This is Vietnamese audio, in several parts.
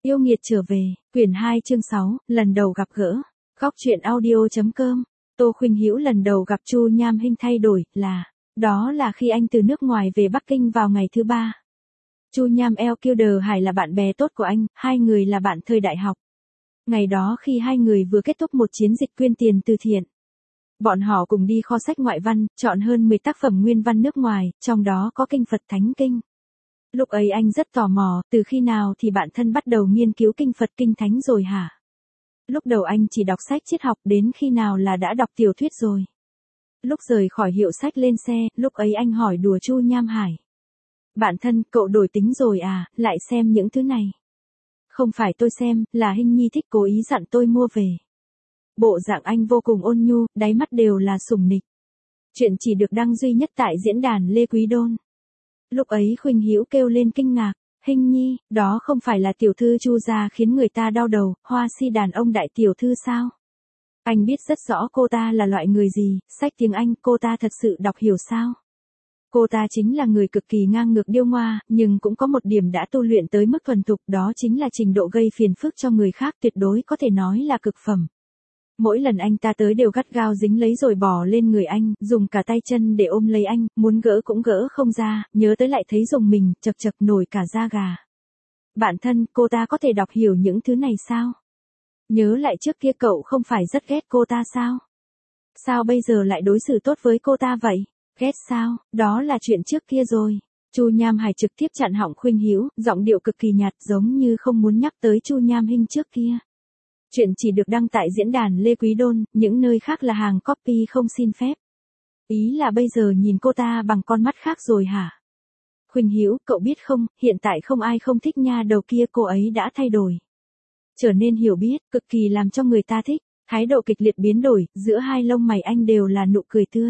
Yêu nghiệt trở về, quyển 2 chương 6, lần đầu gặp gỡ. Góc truyện audio.com. Tô Khuynh Hữu lần đầu gặp Chu Nham Hinh thay đổi đó là khi anh từ nước ngoài về Bắc Kinh vào ngày thứ 3. Chu Nham Elkilder Hải là bạn bè tốt của anh, hai người là bạn thời đại học. Ngày đó khi hai người vừa kết thúc một chiến dịch quyên tiền từ thiện, bọn họ cùng đi kho sách ngoại văn, chọn hơn 10 tác phẩm nguyên văn nước ngoài, trong đó có kinh Phật Thánh Kinh. Lúc ấy anh rất tò mò, từ khi nào thì bạn thân bắt đầu nghiên cứu kinh Phật Kinh Thánh rồi hả? Lúc đầu anh chỉ đọc sách triết học, đến khi nào là đã đọc tiểu thuyết rồi. Lúc rời khỏi hiệu sách lên xe, lúc ấy anh hỏi đùa Chu Nham Hải. Bạn thân, cậu đổi tính rồi à, lại xem những thứ này. Không phải tôi xem, là Hinh Nhi thích cố ý dặn tôi mua về. Bộ dạng anh vô cùng ôn nhu, đáy mắt đều là sủng nịch. Chuyện chỉ được đăng duy nhất tại diễn đàn Lê Quý Đôn. Lúc ấy Khuynh Hữu kêu lên kinh ngạc, Hinh Nhi, đó không phải là tiểu thư Chu gia khiến người ta đau đầu, hoa si đàn ông đại tiểu thư sao? Anh biết rất rõ cô ta là loại người gì, sách tiếng Anh cô ta thật sự đọc hiểu sao? Cô ta chính là người cực kỳ ngang ngược điêu ngoa, nhưng cũng có một điểm đã tu luyện tới mức thuần thục, đó chính là trình độ gây phiền phức cho người khác tuyệt đối có thể nói là cực phẩm. Mỗi lần anh ta tới đều gắt gao dính lấy rồi bỏ lên người anh, dùng cả tay chân để ôm lấy anh, muốn gỡ cũng gỡ không ra, nhớ tới lại thấy dùng mình, chật chật nổi cả da gà. Bạn thân, cô ta có thể đọc hiểu những thứ này sao? Nhớ lại trước kia cậu không phải rất ghét cô ta sao? Sao bây giờ lại đối xử tốt với cô ta vậy? Ghét sao, đó là chuyện trước kia rồi. Chu Nham Hải trực tiếp chặn họng Khuynh Hữu, giọng điệu cực kỳ nhạt giống như không muốn nhắc tới Chu Nham Hinh trước kia. Chuyện chỉ được đăng tại diễn đàn Lê Quý Đôn, những nơi khác là hàng copy không xin phép. Ý là bây giờ nhìn cô ta bằng con mắt khác rồi hả? Khuynh Hữu, cậu biết không, hiện tại không ai không thích nha đầu kia, cô ấy đã thay đổi. Trở nên hiểu biết, cực kỳ làm cho người ta thích, thái độ kịch liệt biến đổi, giữa hai lông mày anh đều là nụ cười tươi.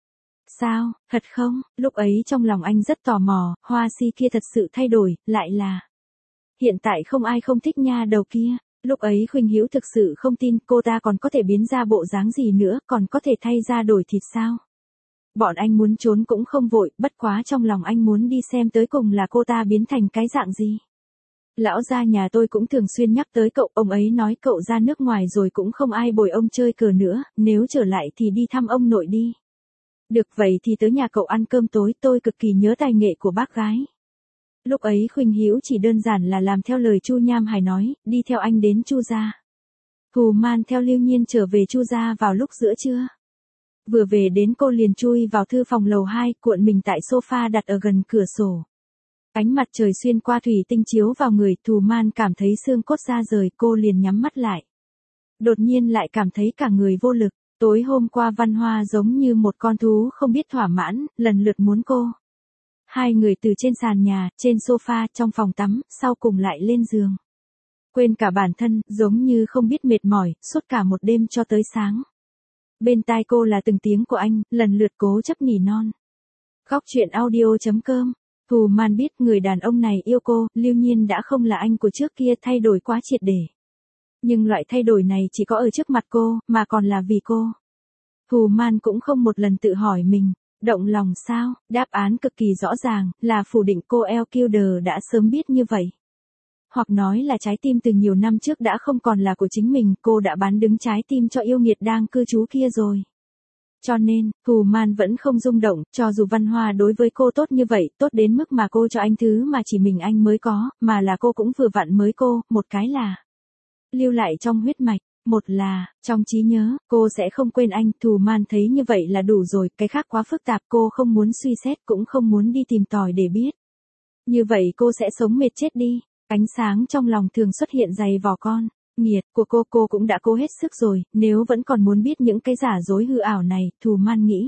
Sao, thật không? Lúc ấy trong lòng anh rất tò mò, hoa si kia thật sự thay đổi, lại là. Hiện tại không ai không thích nha đầu kia. Lúc ấy Khuynh Hữu thực sự không tin cô ta còn có thể biến ra bộ dáng gì nữa, còn có thể thay ra đổi thịt sao? Bọn anh muốn trốn cũng không vội, bất quá trong lòng anh muốn đi xem tới cùng là cô ta biến thành cái dạng gì. Lão gia nhà tôi cũng thường xuyên nhắc tới cậu, ông ấy nói cậu ra nước ngoài rồi cũng không ai bồi ông chơi cờ nữa, nếu trở lại thì đi thăm ông nội đi. Được vậy thì tới nhà cậu ăn cơm tối, tôi cực kỳ nhớ tài nghệ của bác gái. Lúc ấy Khuynh Hữu chỉ đơn giản là làm theo lời Chu Nham Hải nói, đi theo anh đến Chu gia. Thù Man theo Lưu Nhiên trở về Chu gia vào lúc giữa trưa. Vừa về đến cô liền chui vào thư phòng lầu 2, cuộn mình tại sofa đặt ở gần cửa sổ. Ánh mặt trời xuyên qua thủy tinh chiếu vào người, Thù Man cảm thấy xương cốt ra rời, cô liền nhắm mắt lại. Đột nhiên lại cảm thấy cả người vô lực, tối hôm qua Văn Hoa giống như một con thú không biết thỏa mãn, lần lượt muốn cô. Hai người từ trên sàn nhà, trên sofa, trong phòng tắm, sau cùng lại lên giường. Quên cả bản thân, giống như không biết mệt mỏi, suốt cả một đêm cho tới sáng. Bên tai cô là từng tiếng của anh, lần lượt cố chấp nỉ non. Góc truyện audio.com. Thù Man biết người đàn ông này yêu cô, Lưu Nhiên đã không là anh của trước kia, thay đổi quá triệt để. Nhưng loại thay đổi này chỉ có ở trước mặt cô, mà còn là vì cô. Thù Man cũng không một lần tự hỏi mình, động lòng sao, đáp án cực kỳ rõ ràng, là phủ định cô. Elkilder đã sớm biết như vậy. Hoặc nói là trái tim từ nhiều năm trước đã không còn là của chính mình, cô đã bán đứng trái tim cho yêu nghiệt đang cư trú kia rồi. Cho nên, Thù Man vẫn không rung động, cho dù Văn Hoa đối với cô tốt như vậy, tốt đến mức mà cô cho anh thứ mà chỉ mình anh mới có, mà là cô cũng vừa vặn mới cô, một cái là lưu lại trong huyết mạch, một là trong trí nhớ, cô sẽ không quên anh. Thù Man thấy như vậy là đủ rồi, cái khác quá phức tạp, cô không muốn suy xét cũng không muốn đi tìm tòi để biết. Như vậy cô sẽ sống mệt chết đi. Ánh sáng trong lòng thường xuất hiện dày vò con. Nghiệt của cô cũng đã cố hết sức rồi, nếu vẫn còn muốn biết những cái giả dối hư ảo này, Thù Man nghĩ.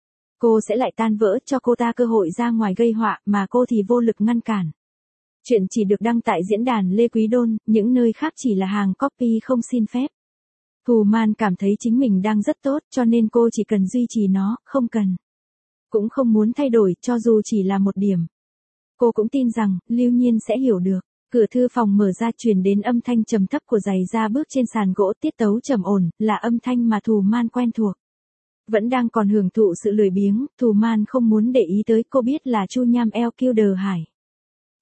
Cô sẽ lại tan vỡ, cho cô ta cơ hội ra ngoài gây họa, mà cô thì vô lực ngăn cản. Chuyện chỉ được đăng tại diễn đàn Lê Quý Đôn, những nơi khác chỉ là hàng copy không xin phép. Thù Man cảm thấy chính mình đang rất tốt, cho nên cô chỉ cần duy trì nó, không cần. Cũng không muốn thay đổi, cho dù chỉ là một điểm. Cô cũng tin rằng, Lưu Nhiên sẽ hiểu được. Cửa thư phòng mở ra, truyền đến âm thanh trầm thấp của giày da bước trên sàn gỗ, tiết tấu trầm ổn, là âm thanh mà Thù Man quen thuộc. Vẫn đang còn hưởng thụ sự lười biếng, Thù Man không muốn để ý tới, cô biết là Chu Nham Elkilder Hải.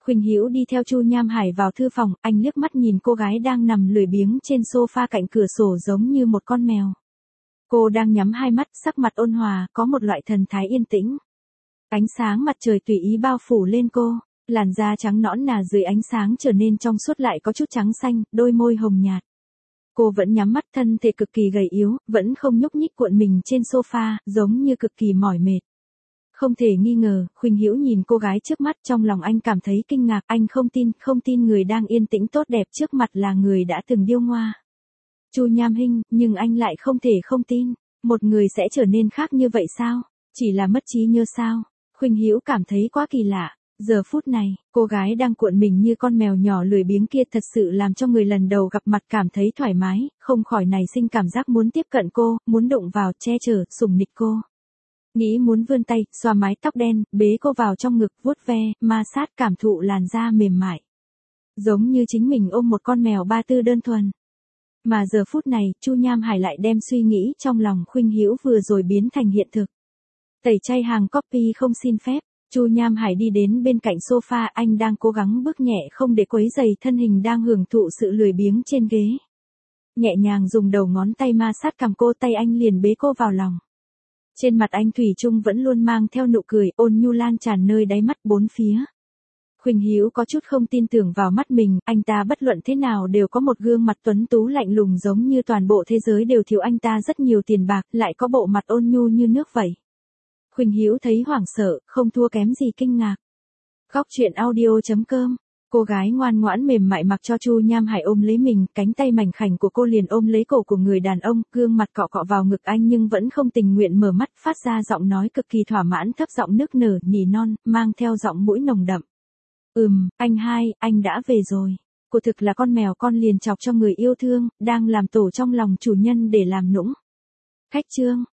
Khuynh Hữu đi theo Chu Nham Hải vào thư phòng, anh liếc mắt nhìn cô gái đang nằm lười biếng trên sofa cạnh cửa sổ giống như một con mèo. Cô đang nhắm hai mắt, sắc mặt ôn hòa, có một loại thần thái yên tĩnh. Ánh sáng mặt trời tùy ý bao phủ lên cô, làn da trắng nõn nà dưới ánh sáng trở nên trong suốt lại có chút trắng xanh, đôi môi hồng nhạt. Cô vẫn nhắm mắt, thân thể cực kỳ gầy yếu, vẫn không nhúc nhích cuộn mình trên sofa, giống như cực kỳ mỏi mệt. Không thể nghi ngờ, Khuynh Hữu nhìn cô gái trước mắt, trong lòng anh cảm thấy kinh ngạc, anh không tin người đang yên tĩnh tốt đẹp trước mặt là người đã từng điêu ngoa. Chu Nham Hinh, nhưng anh lại không thể không tin, một người sẽ trở nên khác như vậy sao? Chỉ là mất trí nhớ sao? Khuynh Hữu cảm thấy quá kỳ lạ. Giờ phút này, cô gái đang cuộn mình như con mèo nhỏ lười biếng kia thật sự làm cho người lần đầu gặp mặt cảm thấy thoải mái, không khỏi nảy sinh cảm giác muốn tiếp cận cô, muốn đụng vào, che chở, sủng nịch cô. Nghĩ muốn vươn tay, xoa mái tóc đen, bế cô vào trong ngực, vuốt ve, ma sát, cảm thụ làn da mềm mại. Giống như chính mình ôm một con mèo ba tư đơn thuần. Mà giờ phút này, Chu Nham Hải lại đem suy nghĩ trong lòng Khuynh Hữu vừa rồi biến thành hiện thực. Tẩy chay hàng copy không xin phép, Chu Nham Hải đi đến bên cạnh sofa, anh đang cố gắng bước nhẹ không để quấy rầy thân hình đang hưởng thụ sự lười biếng trên ghế. Nhẹ nhàng dùng đầu ngón tay ma sát cằm cô, tay anh liền bế cô vào lòng. Trên mặt anh thủy chung vẫn luôn mang theo nụ cười, ôn nhu lan tràn nơi đáy mắt bốn phía. Khuynh Hữu có chút không tin tưởng vào mắt mình, anh ta bất luận thế nào đều có một gương mặt tuấn tú lạnh lùng giống như toàn bộ thế giới đều thiếu anh ta rất nhiều tiền bạc, lại có bộ mặt ôn nhu như nước vậy. Khuynh Hữu thấy hoảng sợ, không thua kém gì kinh ngạc. Góc truyện audio.com. Cô gái ngoan ngoãn mềm mại mặc cho Chu Nham Hải ôm lấy mình, cánh tay mảnh khảnh của cô liền ôm lấy cổ của người đàn ông, gương mặt cọ cọ vào ngực anh nhưng vẫn không tình nguyện mở mắt, phát ra giọng nói cực kỳ thỏa mãn, thấp giọng nức nở, nỉ non, mang theo giọng mũi nồng đậm. Anh hai, anh đã về rồi. Cô thực là con mèo con liền chọc cho người yêu thương, đang làm tổ trong lòng chủ nhân để làm nũng. Khách trương.